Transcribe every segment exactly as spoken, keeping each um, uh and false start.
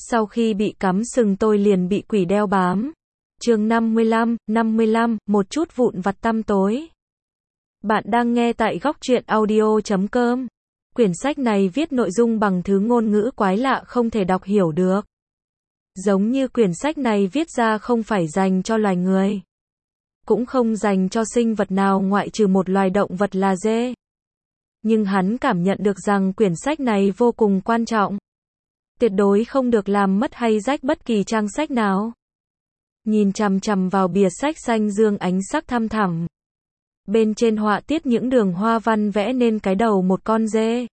Sau khi bị cắm sừng tôi liền bị quỷ đeo bám. Chương năm mươi lăm, năm mươi lăm, một chút vụn vặt tăm tối. Bạn đang nghe tại góc truyện audio chấm com. Quyển sách này viết nội dung bằng thứ ngôn ngữ quái lạ không thể đọc hiểu được. Giống như quyển sách này viết ra không phải dành cho loài người. Cũng không dành cho sinh vật nào ngoại trừ một loài động vật là dê. Nhưng hắn cảm nhận được rằng quyển sách này vô cùng quan trọng. Tuyệt đối không được làm mất hay rách bất kỳ trang sách nào. Nhìn chằm chằm vào bìa sách xanh dương ánh sắc thăm thẳm. Bên trên họa tiết những đường hoa văn vẽ nên cái đầu một con dê.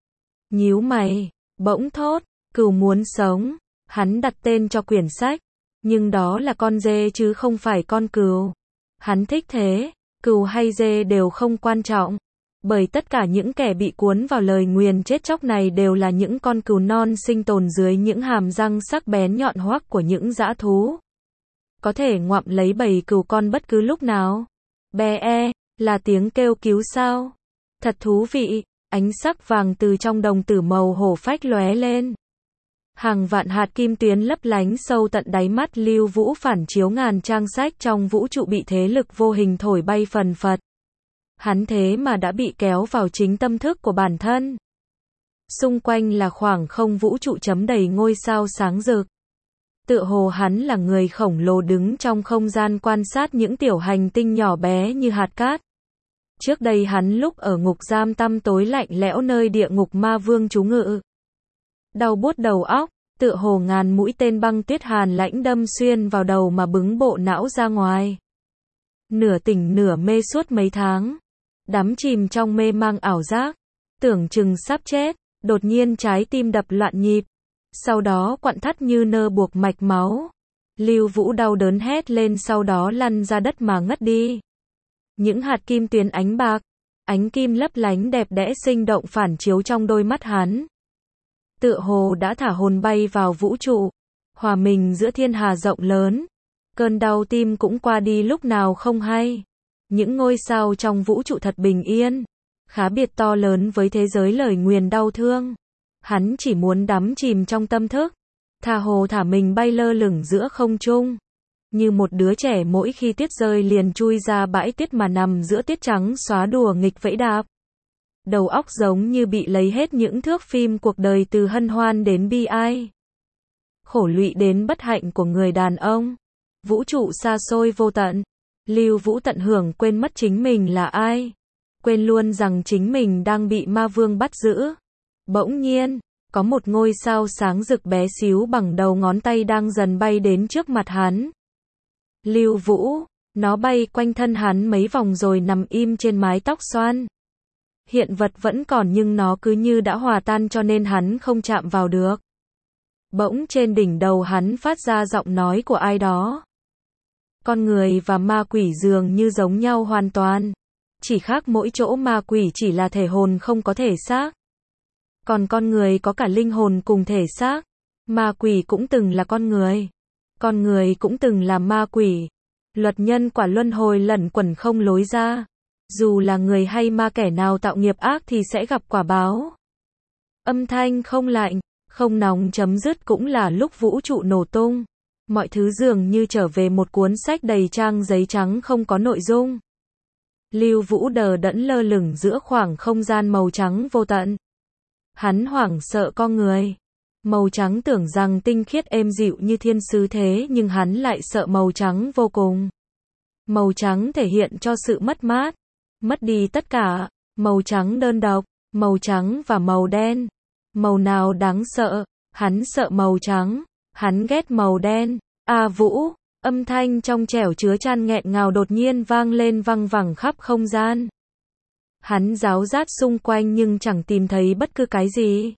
Nhíu mày, bỗng thốt, cừu muốn sống. Hắn đặt tên cho quyển sách, nhưng đó là con dê chứ không phải con cừu. Hắn thích thế, cừu hay dê đều không quan trọng. Bởi tất cả những kẻ bị cuốn vào lời nguyền chết chóc này đều là những con cừu non sinh tồn dưới những hàm răng sắc bén nhọn hoắt của những dã thú. Có thể ngoạm lấy bầy cừu con bất cứ lúc nào. Be e, là tiếng kêu cứu sao. Thật thú vị, ánh sắc vàng từ trong đồng tử màu hổ phách lóe lên. Hàng vạn hạt kim tuyến lấp lánh sâu tận đáy mắt Lưu Vũ phản chiếu ngàn trang sách trong vũ trụ bị thế lực vô hình thổi bay phần phật. Hắn thế mà đã bị kéo vào chính tâm thức của bản thân. Xung quanh là khoảng không vũ trụ chấm đầy ngôi sao sáng rực. Tựa hồ hắn là người khổng lồ đứng trong không gian quan sát những tiểu hành tinh nhỏ bé như hạt cát. Trước đây hắn lúc ở ngục giam tăm tối lạnh lẽo nơi địa ngục ma vương trú ngự. Đau buốt đầu óc, tựa hồ ngàn mũi tên băng tuyết hàn lãnh đâm xuyên vào đầu mà bứng bộ não ra ngoài. Nửa tỉnh nửa mê suốt mấy tháng. Đắm chìm trong mê mang ảo giác. Tưởng chừng sắp chết, đột nhiên trái tim đập loạn nhịp. Sau đó quặn thắt như nơ buộc mạch máu. Lưu Vũ đau đớn hét lên sau đó lăn ra đất mà ngất đi. Những hạt kim tuyến ánh bạc, ánh kim lấp lánh đẹp đẽ sinh động phản chiếu trong đôi mắt hắn. Tựa hồ đã thả hồn bay vào vũ trụ, hòa mình giữa thiên hà rộng lớn. Cơn đau tim cũng qua đi lúc nào không hay. Những ngôi sao trong vũ trụ thật bình yên, khá biệt to lớn với thế giới lời nguyền đau thương. Hắn chỉ muốn đắm chìm trong tâm thức, tha hồ thả mình bay lơ lửng giữa không trung. Như một đứa trẻ mỗi khi tuyết rơi liền chui ra bãi tuyết mà nằm giữa tuyết trắng xóa đùa nghịch vẫy đạp. Đầu óc giống như bị lấy hết những thước phim cuộc đời từ hân hoan đến bi ai. Khổ lụy đến bất hạnh của người đàn ông. Vũ trụ xa xôi vô tận. Lưu Vũ tận hưởng quên mất chính mình là ai. Quên luôn rằng chính mình đang bị ma vương bắt giữ. Bỗng nhiên, có một ngôi sao sáng rực bé xíu bằng đầu ngón tay đang dần bay đến trước mặt hắn. Lưu Vũ, nó bay quanh thân hắn mấy vòng rồi nằm im trên mái tóc xoăn. Hiện vật vẫn còn nhưng nó cứ như đã hòa tan cho nên hắn không chạm vào được. Bỗng trên đỉnh đầu hắn phát ra giọng nói của ai đó. Con người và ma quỷ dường như giống nhau hoàn toàn. Chỉ khác mỗi chỗ ma quỷ chỉ là thể hồn không có thể xác. Còn con người có cả linh hồn cùng thể xác. Ma quỷ cũng từng là con người. Con người cũng từng là ma quỷ. Luật nhân quả luân hồi lẩn quẩn không lối ra. Dù là người hay ma kẻ nào tạo nghiệp ác thì sẽ gặp quả báo. Âm thanh không lạnh, không nóng chấm dứt cũng là lúc vũ trụ nổ tung. Mọi thứ dường như trở về một cuốn sách đầy trang giấy trắng không có nội dung. Lưu Vũ đờ đẫn lơ lửng giữa khoảng không gian màu trắng vô tận. Hắn hoảng sợ con người. Màu trắng tưởng rằng tinh khiết êm dịu như thiên sứ thế nhưng hắn lại sợ màu trắng vô cùng. Màu trắng thể hiện cho sự mất mát. Mất đi tất cả. Màu trắng đơn độc. Màu trắng và màu đen. Màu nào đáng sợ? Hắn sợ màu trắng. Hắn ghét màu đen. A Vũ, âm thanh trong trẻo chứa chan nghẹn ngào đột nhiên vang lên văng vẳng khắp không gian. Hắn ráo rát xung quanh nhưng chẳng tìm thấy bất cứ cái gì.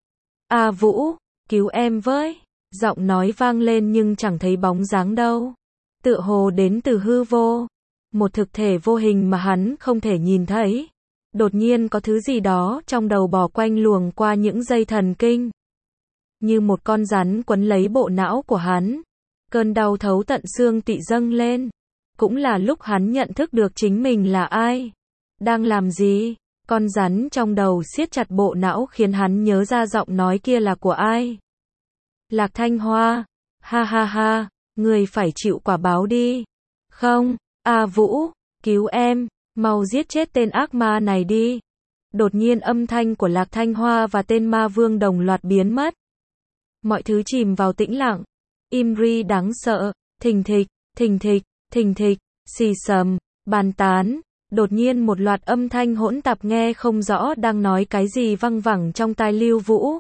A Vũ, cứu em với. Giọng nói vang lên nhưng chẳng thấy bóng dáng đâu. Tựa hồ đến từ hư vô. Một thực thể vô hình mà hắn không thể nhìn thấy. Đột nhiên có thứ gì đó trong đầu bò quanh luồng qua những dây thần kinh. Như một con rắn quấn lấy bộ não của hắn. Cơn đau thấu tận xương tỵ dâng lên. Cũng là lúc hắn nhận thức được chính mình là ai. Đang làm gì? Con rắn trong đầu siết chặt bộ não khiến hắn nhớ ra giọng nói kia là của ai. Lạc Thanh Hoa, ha ha ha, người phải chịu quả báo đi. Không, A Vũ, cứu em, mau giết chết tên ác ma này đi. Đột nhiên âm thanh của Lạc Thanh Hoa và tên ma vương đồng loạt biến mất. Mọi thứ chìm vào tĩnh lặng. Im ri đáng sợ, thình thịch, thình thịch, thình thịch, xì xầm, bàn tán. Đột nhiên một loạt âm thanh hỗn tạp nghe không rõ đang nói cái gì văng vẳng trong tai Lưu Vũ.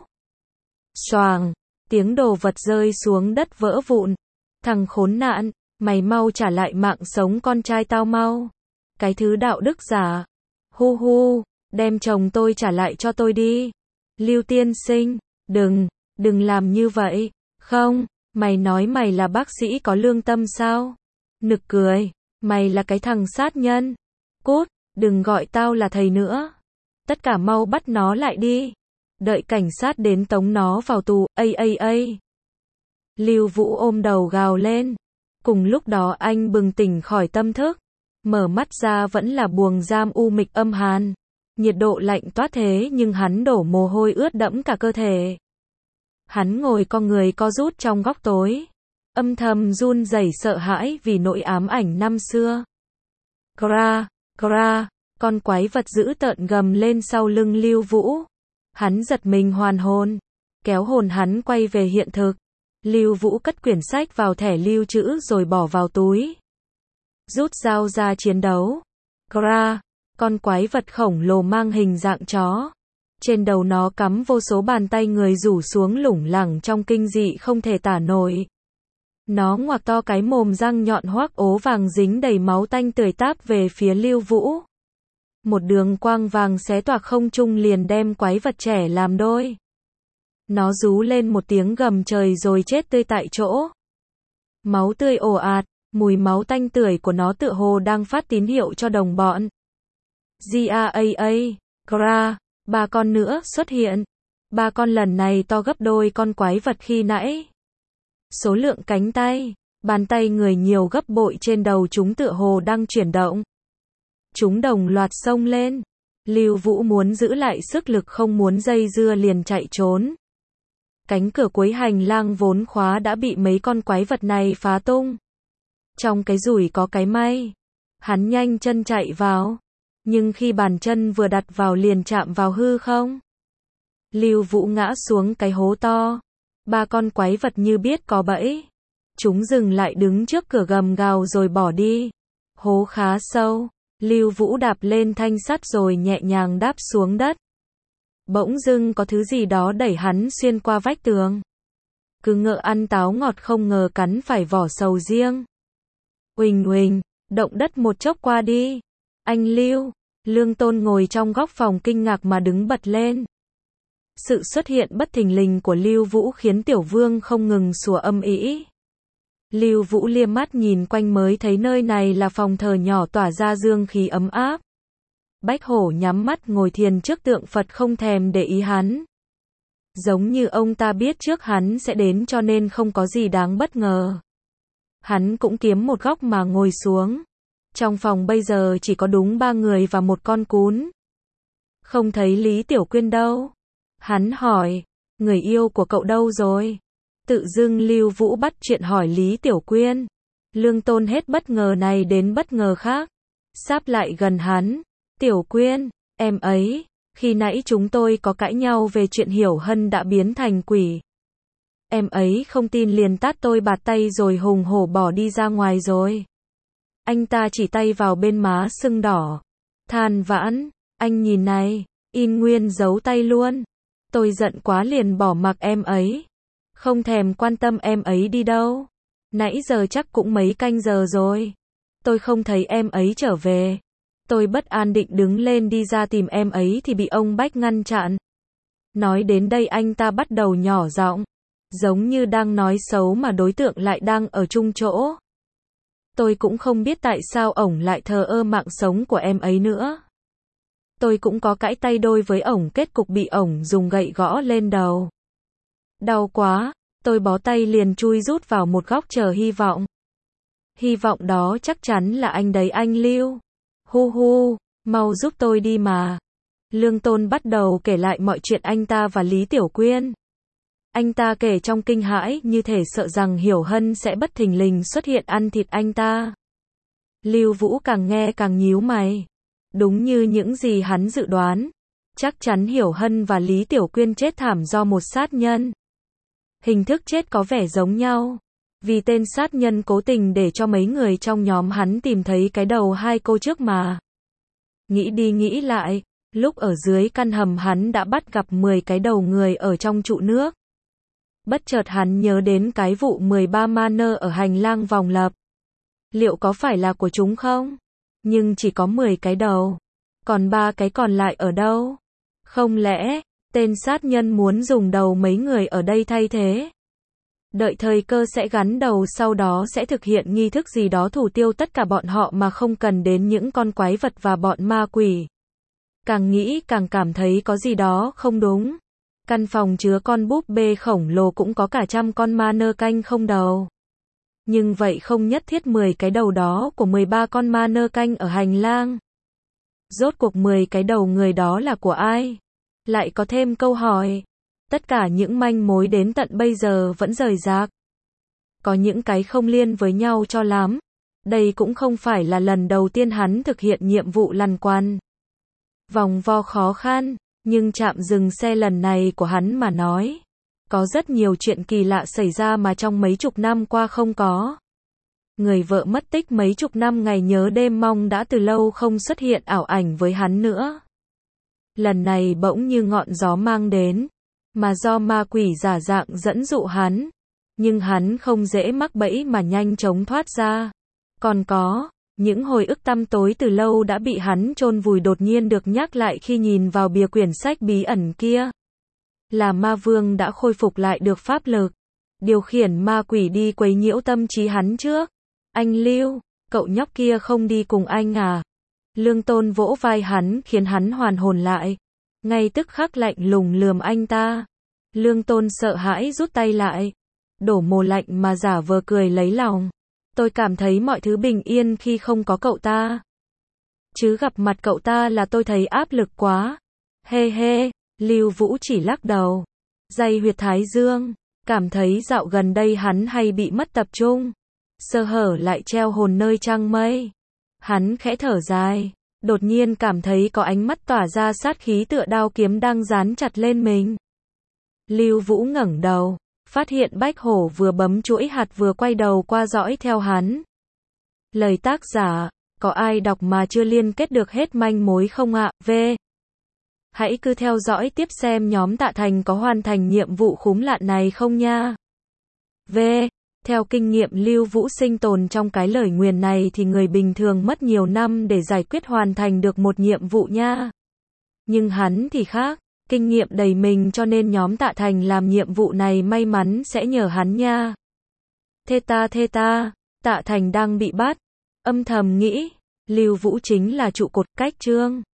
Xoàng, tiếng đồ vật rơi xuống đất vỡ vụn. Thằng khốn nạn, mày mau trả lại mạng sống con trai tao mau. Cái thứ đạo đức giả. Hu hu, đem chồng tôi trả lại cho tôi đi. Lưu tiên sinh, đừng, đừng làm như vậy. Không, mày nói mày là bác sĩ có lương tâm sao? Nực cười, mày là cái thằng sát nhân. Cút, đừng gọi tao là thầy nữa. Tất cả mau bắt nó lại đi. Đợi cảnh sát đến tống nó vào tù, ây ây ây. Lưu Vũ ôm đầu gào lên. Cùng lúc đó anh bừng tỉnh khỏi tâm thức. Mở mắt ra vẫn là buồng giam u mịch âm hàn. Nhiệt độ lạnh toát thế nhưng hắn đổ mồ hôi ướt đẫm cả cơ thể. Hắn ngồi co người co rút trong góc tối. Âm thầm run rẩy sợ hãi vì nỗi ám ảnh năm xưa. Kra, kra, con quái vật dữ tợn gầm lên sau lưng Lưu Vũ. Hắn giật mình hoàn hồn. Kéo hồn hắn quay về hiện thực. Lưu Vũ cất quyển sách vào thẻ lưu trữ rồi bỏ vào túi. Rút dao ra chiến đấu. Kra, con quái vật khổng lồ mang hình dạng chó. Trên đầu nó cắm vô số bàn tay người rủ xuống lủng lẳng trong kinh dị không thể tả nổi. Nó ngoạc to cái mồm răng nhọn hoác ố vàng dính đầy máu tanh tưởi táp về phía Lưu Vũ. Một đường quang vàng xé toạc không trung liền đem quái vật trẻ làm đôi. Nó rú lên một tiếng gầm trời rồi chết tươi tại chỗ. Máu tươi ồ ạt, mùi máu tanh tưởi của nó tựa hồ đang phát tín hiệu cho đồng bọn. Gia, Kra, ba con nữa xuất hiện. Ba con lần này to gấp đôi con quái vật khi nãy. Số lượng cánh tay, bàn tay người nhiều gấp bội trên đầu chúng tựa hồ đang chuyển động. Chúng đồng loạt xông lên. Lưu Vũ muốn giữ lại sức lực không muốn dây dưa liền chạy trốn. Cánh cửa cuối hành lang vốn khóa đã bị mấy con quái vật này phá tung. Trong cái rủi có cái may. Hắn nhanh chân chạy vào. Nhưng khi bàn chân vừa đặt vào liền chạm vào hư không. Lưu Vũ ngã xuống cái hố to. Ba con quái vật như biết có bẫy. Chúng dừng lại đứng trước cửa gầm gào rồi bỏ đi. Hố khá sâu. Lưu Vũ đạp lên thanh sắt rồi nhẹ nhàng đáp xuống đất. Bỗng dưng có thứ gì đó đẩy hắn xuyên qua vách tường. Cứ ngỡ ăn táo ngọt không ngờ cắn phải vỏ sầu riêng. Uỳnh uỳnh, động đất một chốc qua đi. Anh Lưu, Lương Tôn ngồi trong góc phòng kinh ngạc mà đứng bật lên. Sự xuất hiện bất thình lình của Lưu Vũ khiến Tiểu Vương không ngừng sủa âm ĩ. Lưu Vũ liếc mắt nhìn quanh mới thấy nơi này là phòng thờ nhỏ tỏa ra dương khí ấm áp. Bách Hổ nhắm mắt ngồi thiền trước tượng Phật không thèm để ý hắn. Giống như ông ta biết trước hắn sẽ đến cho nên không có gì đáng bất ngờ. Hắn cũng kiếm một góc mà ngồi xuống. Trong phòng bây giờ chỉ có đúng ba người và một con cún. Không thấy Lý Tiểu Quyên đâu. Hắn hỏi, người yêu của cậu đâu rồi? Tự dưng Lưu Vũ bắt chuyện hỏi Lý Tiểu Quyên. Lương Tôn hết bất ngờ này đến bất ngờ khác. Sáp lại gần hắn. Tiểu Quyên, em ấy, khi nãy chúng tôi có cãi nhau về chuyện Hiểu Hân đã biến thành quỷ. Em ấy không tin liền tát tôi bạt tay rồi hùng hổ bỏ đi ra ngoài rồi. Anh ta chỉ tay vào bên má sưng đỏ. Than vãn, anh nhìn này, in nguyên giấu tay luôn. Tôi giận quá liền bỏ mặc em ấy. Không thèm quan tâm em ấy đi đâu. Nãy giờ chắc cũng mấy canh giờ rồi. Tôi không thấy em ấy trở về. Tôi bất an định đứng lên đi ra tìm em ấy thì bị ông Bách ngăn chặn. Nói đến đây anh ta bắt đầu nhỏ giọng. Giống như đang nói xấu mà đối tượng lại đang ở chung chỗ. Tôi cũng không biết tại sao ổng lại thờ ơ mạng sống của em ấy nữa. Tôi cũng có cãi tay đôi với ổng kết cục bị ổng dùng gậy gõ lên đầu. Đau quá, tôi bó tay liền chui rút vào một góc chờ hy vọng. Hy vọng đó chắc chắn là anh đấy anh Lưu. Hu hu, mau giúp tôi đi mà. Lương Tôn bắt đầu kể lại mọi chuyện anh ta và Lý Tiểu Quyên. Anh ta kể trong kinh hãi, như thể sợ rằng Hiểu Hân sẽ bất thình lình xuất hiện ăn thịt anh ta. Lưu Vũ càng nghe càng nhíu mày. Đúng như những gì hắn dự đoán. Chắc chắn Hiểu Hân và Lý Tiểu Quyên chết thảm do một sát nhân. Hình thức chết có vẻ giống nhau. Vì tên sát nhân cố tình để cho mấy người trong nhóm hắn tìm thấy cái đầu hai cô trước mà. Nghĩ đi nghĩ lại, lúc ở dưới căn hầm hắn đã bắt gặp mười cái đầu người ở trong trụ nước. Bất chợt hắn nhớ đến cái vụ mười ba ma nơ ở hành lang vòng lập. Liệu có phải là của chúng không? Nhưng chỉ có mười cái đầu. Còn ba cái còn lại ở đâu? Không lẽ, tên sát nhân muốn dùng đầu mấy người ở đây thay thế? Đợi thời cơ sẽ gắn đầu, sau đó sẽ thực hiện nghi thức gì đó thủ tiêu tất cả bọn họ mà không cần đến những con quái vật và bọn ma quỷ. Càng nghĩ càng cảm thấy có gì đó không đúng. Căn phòng chứa con búp bê khổng lồ cũng có cả trăm con ma nơ canh không đầu. Nhưng vậy không nhất thiết mười cái đầu đó của mười ba con ma nơ canh ở hành lang. Rốt cuộc mười cái đầu người đó là của ai? Lại có thêm câu hỏi. Tất cả những manh mối đến tận bây giờ vẫn rời rạc. Có những cái không liên với nhau cho lắm. Đây cũng không phải là lần đầu tiên hắn thực hiện nhiệm vụ lằn quằn. Vòng vo khó khăn, nhưng trạm dừng xe lần này của hắn mà nói. Có rất nhiều chuyện kỳ lạ xảy ra mà trong mấy chục năm qua không có. Người vợ mất tích mấy chục năm ngày nhớ đêm mong đã từ lâu không xuất hiện ảo ảnh với hắn nữa. Lần này bỗng như ngọn gió mang đến, mà do ma quỷ giả dạng dẫn dụ hắn. Nhưng hắn không dễ mắc bẫy mà nhanh chóng thoát ra. Còn có, những hồi ức tăm tối từ lâu đã bị hắn chôn vùi đột nhiên được nhắc lại khi nhìn vào bìa quyển sách bí ẩn kia. Là ma vương đã khôi phục lại được pháp lực. Điều khiển ma quỷ đi quấy nhiễu tâm trí hắn trước. Anh Lưu, cậu nhóc kia không đi cùng anh à? Lương Tôn vỗ vai hắn khiến hắn hoàn hồn lại. Ngay tức khắc lạnh lùng lườm anh ta. Lương Tôn sợ hãi rút tay lại. Đổ mồ lạnh mà giả vờ cười lấy lòng. Tôi cảm thấy mọi thứ bình yên khi không có cậu ta. Chứ gặp mặt cậu ta là tôi thấy áp lực quá. Hê hê, Lưu Vũ chỉ lắc đầu. Day huyệt thái dương. Cảm thấy dạo gần đây hắn hay bị mất tập trung. Sơ hở lại treo hồn nơi trăng mây. Hắn khẽ thở dài. Đột nhiên cảm thấy có ánh mắt tỏa ra sát khí tựa đao kiếm đang dán chặt lên mình. Lưu Vũ ngẩng đầu. Phát hiện Bách Hổ vừa bấm chuỗi hạt vừa quay đầu qua dõi theo hắn. Lời tác giả, có ai đọc mà chưa liên kết được hết manh mối không ạ? V. Hãy cứ theo dõi tiếp xem nhóm Tạ Thành có hoàn thành nhiệm vụ khúm lạn này không nha. V. Theo kinh nghiệm Lưu Vũ sinh tồn trong cái lời nguyền này thì người bình thường mất nhiều năm để giải quyết hoàn thành được một nhiệm vụ nha. Nhưng hắn thì khác. Kinh nghiệm đầy mình cho nên nhóm Tạ Thành làm nhiệm vụ này may mắn sẽ nhờ hắn nha. Thê ta thê ta, Tạ Thành đang bị bắt. Âm thầm nghĩ, Lưu Vũ chính là trụ cột cách chương.